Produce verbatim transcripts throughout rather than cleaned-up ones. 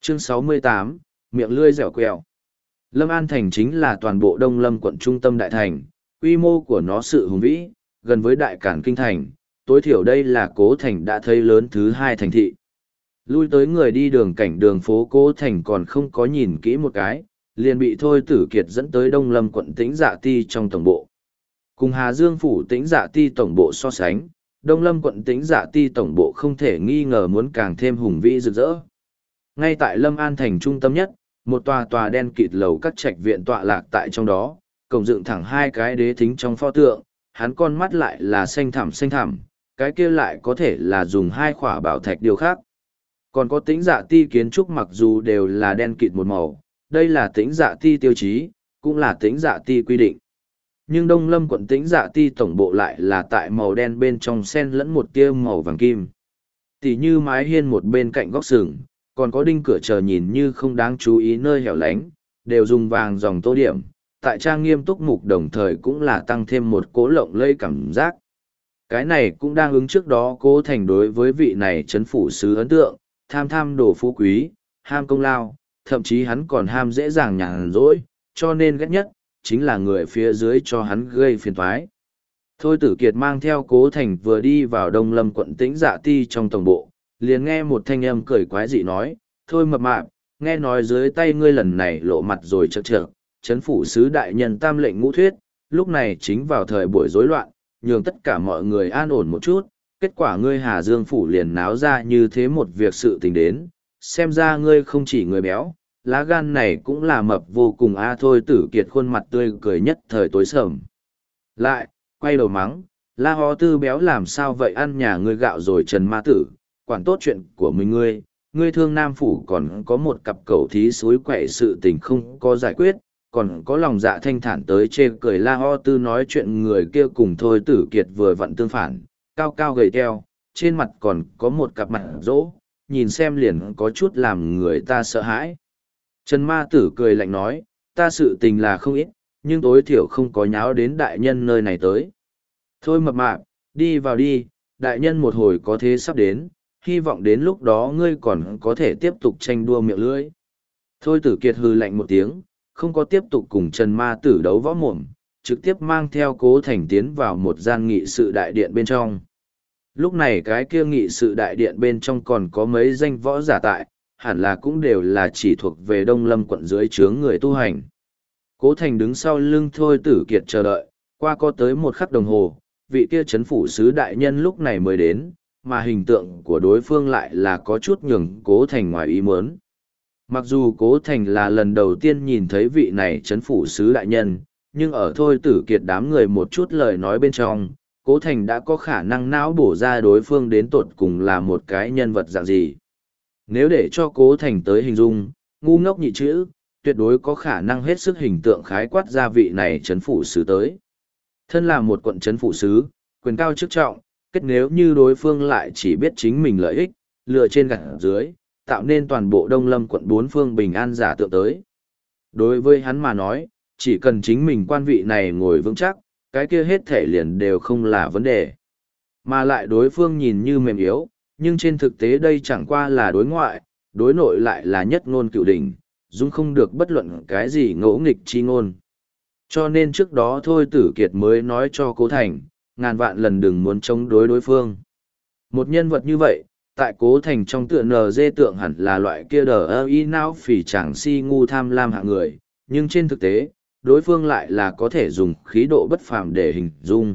Chương sáu mươi tám, miệng lươi dẻo quẹo. Lâm An Thành chính là toàn bộ Đông Lâm quận trung tâm đại thành, quy mô của nó sự hùng vĩ, gần với đại cản kinh thành, tối thiểu đây là Cố Thành đã thấy lớn thứ hai thành thị. Lui tới người đi đường cảnh đường phố Cố Thành còn không có nhìn kỹ một cái, liền bị Thôi Tử Kiệt dẫn tới Đông Lâm quận Tĩnh Dạ Ti trong tổng bộ. Cùng Hà Dương phủ Tĩnh Dạ Ti tổng bộ so sánh, Đông Lâm quận Tĩnh Dạ Ti tổng bộ không thể nghi ngờ muốn càng thêm hùng vĩ rực rỡ. Ngay tại Lâm An thành trung tâm nhất, một tòa tòa đen kịt lầu các trạch viện tọa lạc tại trong đó, cổng dựng thẳng hai cái đế thính trong pho tượng, hắn con mắt lại là xanh thẳm xanh thẳm, cái kia lại có thể là dùng hai khỏa bảo thạch điều khác. Còn có Tĩnh Dạ Ti kiến trúc mặc dù đều là đen kịt một màu, đây là Tĩnh Dạ Ti tiêu chí, cũng là Tĩnh Dạ Ti quy định. Nhưng Đông Lâm quận Tĩnh Dạ Ti tổng bộ lại là tại màu đen bên trong xen lẫn một tia màu vàng kim. Tỉ như mái hiên một bên cạnh góc sừng, còn có đinh cửa chờ nhìn như không đáng chú ý nơi hẻo lánh, đều dùng vàng dòng tô điểm, tại trang nghiêm túc mục đồng thời cũng là tăng thêm một cố lộng lây cảm giác. Cái này cũng đang ứng trước đó Cố Thành đối với vị này chấn phủ sứ ấn tượng, tham tham đồ phú quý, ham công lao, thậm chí hắn còn ham dễ dàng nhàn rỗi, cho nên ghét nhất, chính là người phía dưới cho hắn gây phiền toái. Thôi Tử Kiệt mang theo Cố Thành vừa đi vào Đông Lâm quận Tĩnh Dạ Ti trong tổng bộ, liền nghe một thanh âm cười quái dị nói, thôi mập mạp, nghe nói dưới tay ngươi lần này lộ mặt rồi chật chật, chấn phủ sứ đại nhân tam lệnh ngũ thuyết, lúc này chính vào thời buổi rối loạn, nhường tất cả mọi người an ổn một chút, kết quả ngươi Hà Dương phủ liền náo ra như thế một việc sự tình đến, xem ra ngươi không chỉ người béo, lá gan này cũng là mập vô cùng a. Thôi Tử Kiệt khuôn mặt tươi cười nhất thời tối sầm. Lại, quay đầu mắng, La Ho Tư béo làm sao vậy, ăn nhà ngươi gạo rồi Trần Ma Tử, quản tốt chuyện của mình ngươi, ngươi thương Nam phủ còn có một cặp cẩu thí suối quậy sự tình không có giải quyết, còn có lòng dạ thanh thản tới chê cười. La Ho Tư nói chuyện người kia cùng Thôi Tử Kiệt vừa vặn tương phản, cao cao gầy teo, trên mặt còn có một cặp mặt rỗ, nhìn xem liền có chút làm người ta sợ hãi. Trần Ma Tử cười lạnh nói, ta sự tình là không ít, nhưng tối thiểu không có nháo đến đại nhân nơi này tới. Thôi mập mạp, đi vào đi, đại nhân một hồi có thế sắp đến, hy vọng đến lúc đó ngươi còn có thể tiếp tục tranh đua miệng lưỡi. Thôi Tử Kiệt hừ lạnh một tiếng, không có tiếp tục cùng Trần Ma Tử đấu võ mồm, trực tiếp mang theo Cố Thành tiến vào một gian nghị sự đại điện bên trong. Lúc này cái kia nghị sự đại điện bên trong còn có mấy danh võ giả tại, hẳn là cũng đều là chỉ thuộc về Đông Lâm quận dưới trướng người tu hành. Cố Thành đứng sau lưng Thôi Tử Kiệt chờ đợi, qua có tới một khắc đồng hồ, vị kia chấn phủ sứ đại nhân lúc này mới đến, mà hình tượng của đối phương lại là có chút nhường Cố Thành ngoài ý muốn. Mặc dù Cố Thành là lần đầu tiên nhìn thấy vị này chấn phủ sứ đại nhân, nhưng ở Thôi Tử Kiệt đám người một chút lời nói bên trong, Cố Thành đã có khả năng não bổ ra đối phương đến tột cùng là một cái nhân vật dạng gì. Nếu để cho Cố Thành tới hình dung, ngu ngốc nhị chữ, tuyệt đối có khả năng hết sức hình tượng khái quát ra vị này chấn phủ sứ tới. Thân là một quận chấn phủ sứ, quyền cao chức trọng, kết nếu như đối phương lại chỉ biết chính mình lợi ích, lừa trên gặt dưới, tạo nên toàn bộ Đông Lâm quận bốn phương bình an giả tượng tới. Đối với hắn mà nói, chỉ cần chính mình quan vị này ngồi vững chắc, cái kia hết thể liền đều không là vấn đề. Mà lại đối phương nhìn như mềm yếu, nhưng trên thực tế đây chẳng qua là đối ngoại, đối nội lại là nhất ngôn cựu đỉnh, dung không được bất luận cái gì ngỗ nghịch chi ngôn. Cho nên trước đó Thôi Tử Kiệt mới nói cho Cố Thành, ngàn vạn lần đừng muốn chống đối đối phương. Một nhân vật như vậy, tại Cố Thành trong tựa nờ dê tượng hẳn là loại kia đờ ơ y não phỉ chẳng si ngu tham lam hạng người, nhưng trên thực tế, đối phương lại là có thể dùng khí độ bất phàm để hình dung.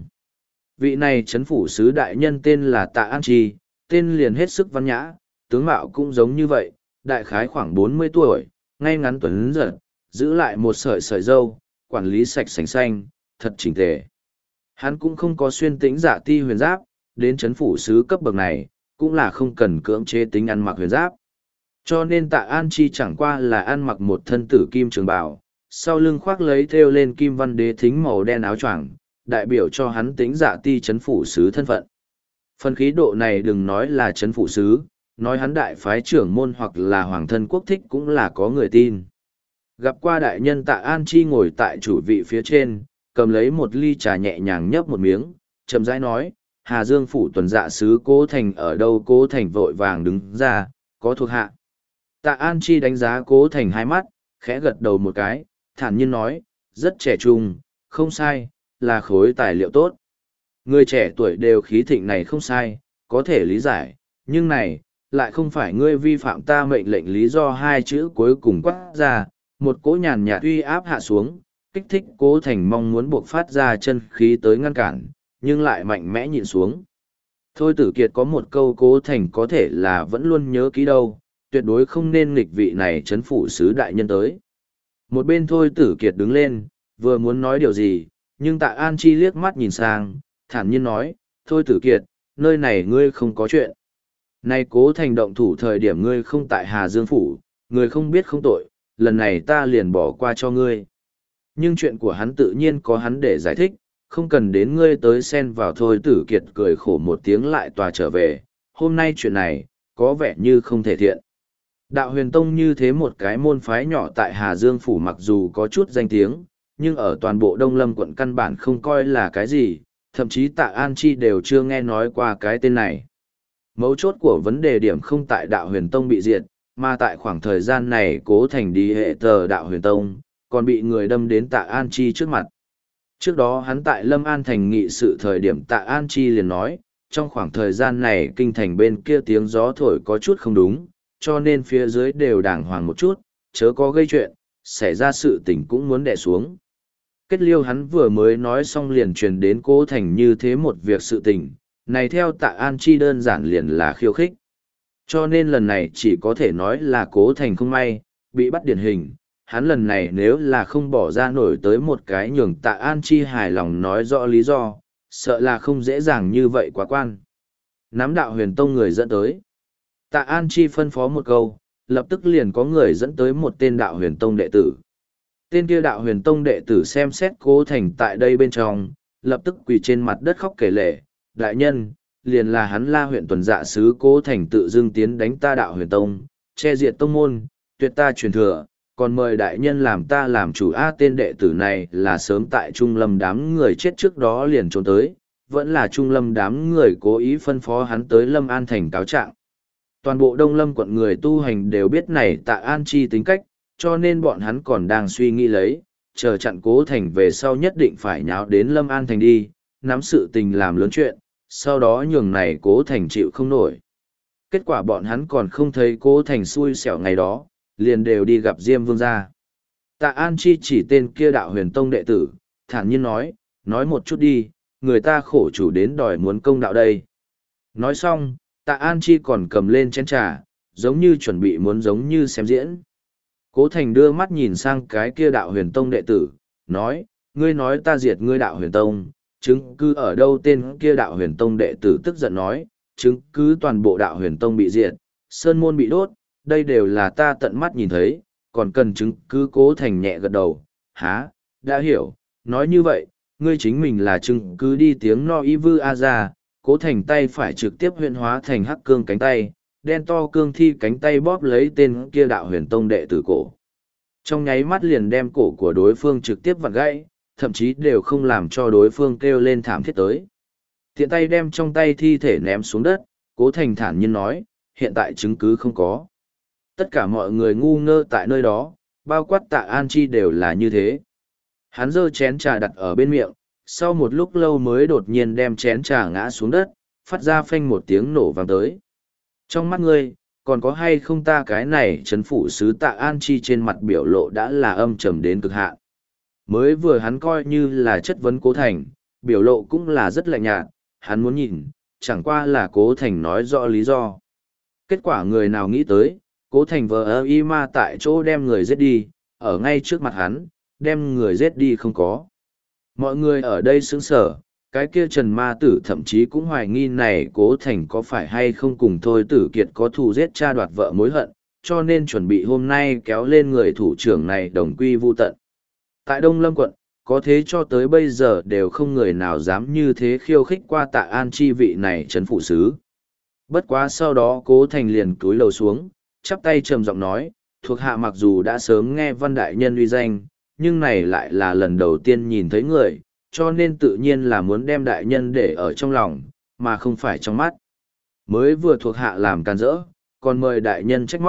Vị này chấn phủ sứ đại nhân tên là Tạ An Chi, tên liền hết sức văn nhã, tướng mạo cũng giống như vậy, đại khái khoảng bốn mươi tuổi, ngay ngắn tuấn giật, giữ lại một sợi sợi râu, quản lý sạch sành xanh, thật chỉnh tề. Hắn cũng không có xuyên Tĩnh Dạ Ti huyền giáp, đến chấn phủ sứ cấp bậc này, cũng là không cần cưỡng chế tính ăn mặc huyền giáp. Cho nên Tạ An Chi chẳng qua là ăn mặc một thân tử kim trường bào, sau lưng khoác lấy thêu lên kim văn đế thính màu đen áo choàng, đại biểu cho hắn Tĩnh Dạ Ti chấn phủ sứ thân phận. Phần khí độ này đừng nói là chấn phủ sứ, nói hắn đại phái trưởng môn hoặc là hoàng thân quốc thích cũng là có người tin. Gặp qua đại nhân Tạ An Chi ngồi tại chủ vị phía trên, cầm lấy một ly trà nhẹ nhàng nhấp một miếng, chậm rãi nói, Hà Dương phủ tuần dạ sứ Cố Thành ở đâu. Cố Thành vội vàng đứng ra, có thuộc hạ. Tạ An Chi đánh giá Cố Thành hai mắt, khẽ gật đầu một cái, thản nhiên nói, rất trẻ trung, không sai, là khối tài liệu tốt. Người trẻ tuổi đều khí thịnh này không sai, có thể lý giải, nhưng này, lại không phải ngươi vi phạm ta mệnh lệnh lý do hai chữ cuối cùng quát ra, một cỗ nhàn nhạt uy áp hạ xuống, kích thích Cố Thành mong muốn buộc phát ra chân khí tới ngăn cản, nhưng lại mạnh mẽ nhịn xuống. Thôi Tử Kiệt có một câu Cố Thành có thể là vẫn luôn nhớ kỹ đâu, tuyệt đối không nên nghịch vị này chấn phủ sứ đại nhân tới. Một bên Thôi Tử Kiệt đứng lên, vừa muốn nói điều gì, nhưng Tạ An Chi liếc mắt nhìn sang, thản nhiên nói, Thôi Tử Kiệt, nơi này ngươi không có chuyện. Nay Cố Thành động thủ thời điểm ngươi không tại Hà Dương Phủ, ngươi không biết không tội, lần này ta liền bỏ qua cho ngươi. Nhưng chuyện của hắn tự nhiên có hắn để giải thích, không cần đến ngươi tới xen vào. Thôi Tử Kiệt cười khổ một tiếng lại tòa trở về, hôm nay chuyện này, có vẻ như không thể thiện. Đạo Huyền Tông như thế một cái môn phái nhỏ tại Hà Dương Phủ mặc dù có chút danh tiếng, nhưng ở toàn bộ Đông Lâm quận căn bản không coi là cái gì, thậm chí Tạ An Chi đều chưa nghe nói qua cái tên này. Mấu chốt của vấn đề điểm không tại Đạo Huyền Tông bị diệt, mà tại khoảng thời gian này Cố Thành đi hệ tờ Đạo Huyền Tông, còn bị người đâm đến Tạ An Chi trước mặt. Trước đó hắn tại Lâm An Thành nghị sự thời điểm Tạ An Chi liền nói, trong khoảng thời gian này kinh thành bên kia tiếng gió thổi có chút không đúng, cho nên phía dưới đều đàng hoàng một chút, chớ có gây chuyện, xảy ra sự tình cũng muốn đè xuống. Kết liêu hắn vừa mới nói xong liền truyền đến Cố Thành như thế một việc sự tình, này theo Tạ An Chi đơn giản liền là khiêu khích. Cho nên lần này chỉ có thể nói là Cố Thành không may, bị bắt điển hình. Hắn lần này nếu là không bỏ ra nổi tới một cái nhường Tạ An Chi hài lòng nói rõ lý do, sợ là không dễ dàng như vậy quá quan. Nắm Đạo Huyền Tông người dẫn tới. Tạ An Chi phân phó một câu, lập tức liền có người dẫn tới một tên Đạo Huyền Tông đệ tử. Tên kia Đạo Huyền Tông đệ tử xem xét Cố Thành tại đây bên trong, lập tức quỳ trên mặt đất khóc kể lể, đại nhân, liền là hắn La huyện tuần dạ sứ Cố Thành tự dưng tiến đánh ta Đạo Huyền Tông, che diệt tông môn, tuyệt ta truyền thừa, còn mời đại nhân làm ta làm chủ. A tên đệ tử này là sớm tại Trung Lâm đám người chết trước đó liền trốn tới, vẫn là Trung Lâm đám người cố ý phân phó hắn tới Lâm An Thành cáo trạng. Toàn bộ Đông Lâm quận người tu hành đều biết này Tạ An Chi tính cách, cho nên bọn hắn còn đang suy nghĩ lấy, chờ chặn Cố Thành về sau nhất định phải nháo đến Lâm An Thành đi, nắm sự tình làm lớn chuyện, sau đó nhường này Cố Thành chịu không nổi. Kết quả bọn hắn còn không thấy Cố Thành xui xẻo ngày đó, liền đều đi gặp Diêm Vương gia. Tạ An Chi chỉ tên kia Đạo Huyền Tông đệ tử, thản nhiên nói, nói một chút đi, người ta khổ chủ đến đòi muốn công đạo đây. Nói xong, Tạ An Chi còn cầm lên chén trà, giống như chuẩn bị muốn giống như xem diễn. Cố Thành đưa mắt nhìn sang cái kia Đạo Huyền Tông đệ tử, nói, ngươi nói ta diệt ngươi Đạo Huyền Tông, chứng cứ ở đâu? Tên kia Đạo Huyền Tông đệ tử tức giận nói, chứng cứ toàn bộ Đạo Huyền Tông bị diệt, sơn môn bị đốt, đây đều là ta tận mắt nhìn thấy, còn cần chứng cứ? Cố Thành nhẹ gật đầu, há, đã hiểu, nói như vậy, ngươi chính mình là chứng cứ đi. Tiếng no y vư a ra, Cố Thành tay phải trực tiếp huyễn hóa thành hắc cương cánh tay, đen to cương thi cánh tay bóp lấy tên kia Đạo Huyền Tông đệ tử cổ. Trong nháy mắt liền đem cổ của đối phương trực tiếp vặn gãy, thậm chí đều không làm cho đối phương kêu lên thảm thiết tới. Tiện tay đem trong tay thi thể ném xuống đất, Cố Thành thản nhiên nói, hiện tại chứng cứ không có. Tất cả mọi người ngu ngơ tại nơi đó, bao quát Tạ An Chi đều là như thế. Hắn giơ chén trà đặt ở bên miệng, sau một lúc lâu mới đột nhiên đem chén trà ngã xuống đất, phát ra phanh một tiếng nổ vang tới. Trong mắt ngươi, còn có hay không ta cái này? Trấn phủ sứ Tạ An Chi trên mặt biểu lộ đã là âm trầm đến cực hạn. Mới vừa hắn coi như là chất vấn Cố Thành, biểu lộ cũng là rất lạnh nhạt, hắn muốn nhìn, chẳng qua là Cố Thành nói rõ lý do. Kết quả người nào nghĩ tới, Cố Thành vờ ơ y ma tại chỗ đem người giết đi, ở ngay trước mặt hắn, đem người giết đi không có. Mọi người ở đây sững sờ, cái kia Trần Ma Tử thậm chí cũng hoài nghi này Cố Thành có phải hay không cùng Thôi Tử Kiệt có thù giết cha đoạt vợ mối hận, cho nên chuẩn bị hôm nay kéo lên người thủ trưởng này đồng quy vu tận. Tại Đông Lâm quận, có thế cho tới bây giờ đều không người nào dám như thế khiêu khích qua Tạ An Chi vị này trấn phụ sứ. Bất quá sau đó Cố Thành liền cúi lầu xuống, chắp tay trầm giọng nói, thuộc hạ mặc dù đã sớm nghe Văn đại nhân uy danh, nhưng này lại là lần đầu tiên nhìn thấy người, cho nên tự nhiên là muốn đem đại nhân để ở trong lòng, mà không phải trong mắt. Mới vừa thuộc hạ làm can rỡ, còn mời đại nhân trách móc,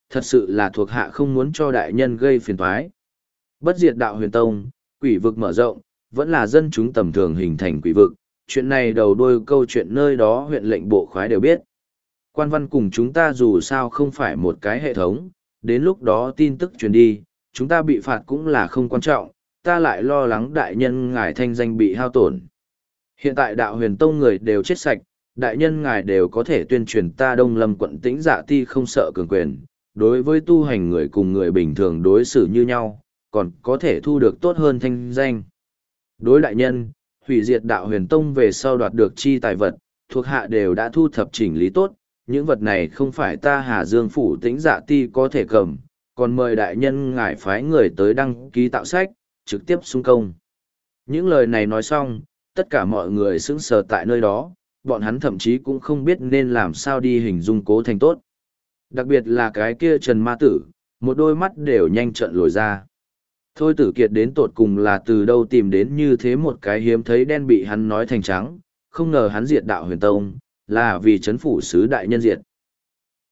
thật sự là thuộc hạ không muốn cho đại nhân gây phiền toái. Bất diệt đạo huyền tông, quỷ vực mở rộng, vẫn là dân chúng tầm thường hình thành quỷ vực, chuyện này đầu đuôi câu chuyện nơi đó huyện lệnh bộ khoái đều biết. Quan văn cùng chúng ta dù sao không phải một cái hệ thống, đến lúc đó tin tức truyền đi, chúng ta bị phạt cũng là không quan trọng, ta lại lo lắng đại nhân ngài thanh danh bị hao tổn. Hiện tại đạo huyền tông người đều chết sạch, đại nhân ngài đều có thể tuyên truyền ta Đông Lâm quận Tĩnh Dạ Ti không sợ cường quyền, đối với tu hành người cùng người bình thường đối xử như nhau, còn có thể thu được tốt hơn thanh danh. Đối đại nhân, hủy diệt đạo huyền tông về sau đoạt được chi tài vật, thuộc hạ đều đã thu thập chỉnh lý tốt, những vật này không phải ta Hà Dương phủ Tĩnh Dạ Ti có thể cầm, còn mời đại nhân ngài phái người tới đăng ký tạo sách, trực tiếp xung công. Những lời này nói xong, tất cả mọi người sững sờ tại nơi đó, bọn hắn thậm chí cũng không biết nên làm sao đi hình dung Cố Thành tốt. Đặc biệt là cái kia Trần Ma Tử, một đôi mắt đều nhanh trợn lồi ra. Thôi Tử Kiệt đến tột cùng là từ đâu tìm đến như thế một cái hiếm thấy đen bị hắn nói thành trắng, không ngờ hắn diệt đạo huyền tông, là vì chấn phủ sứ đại nhân diệt.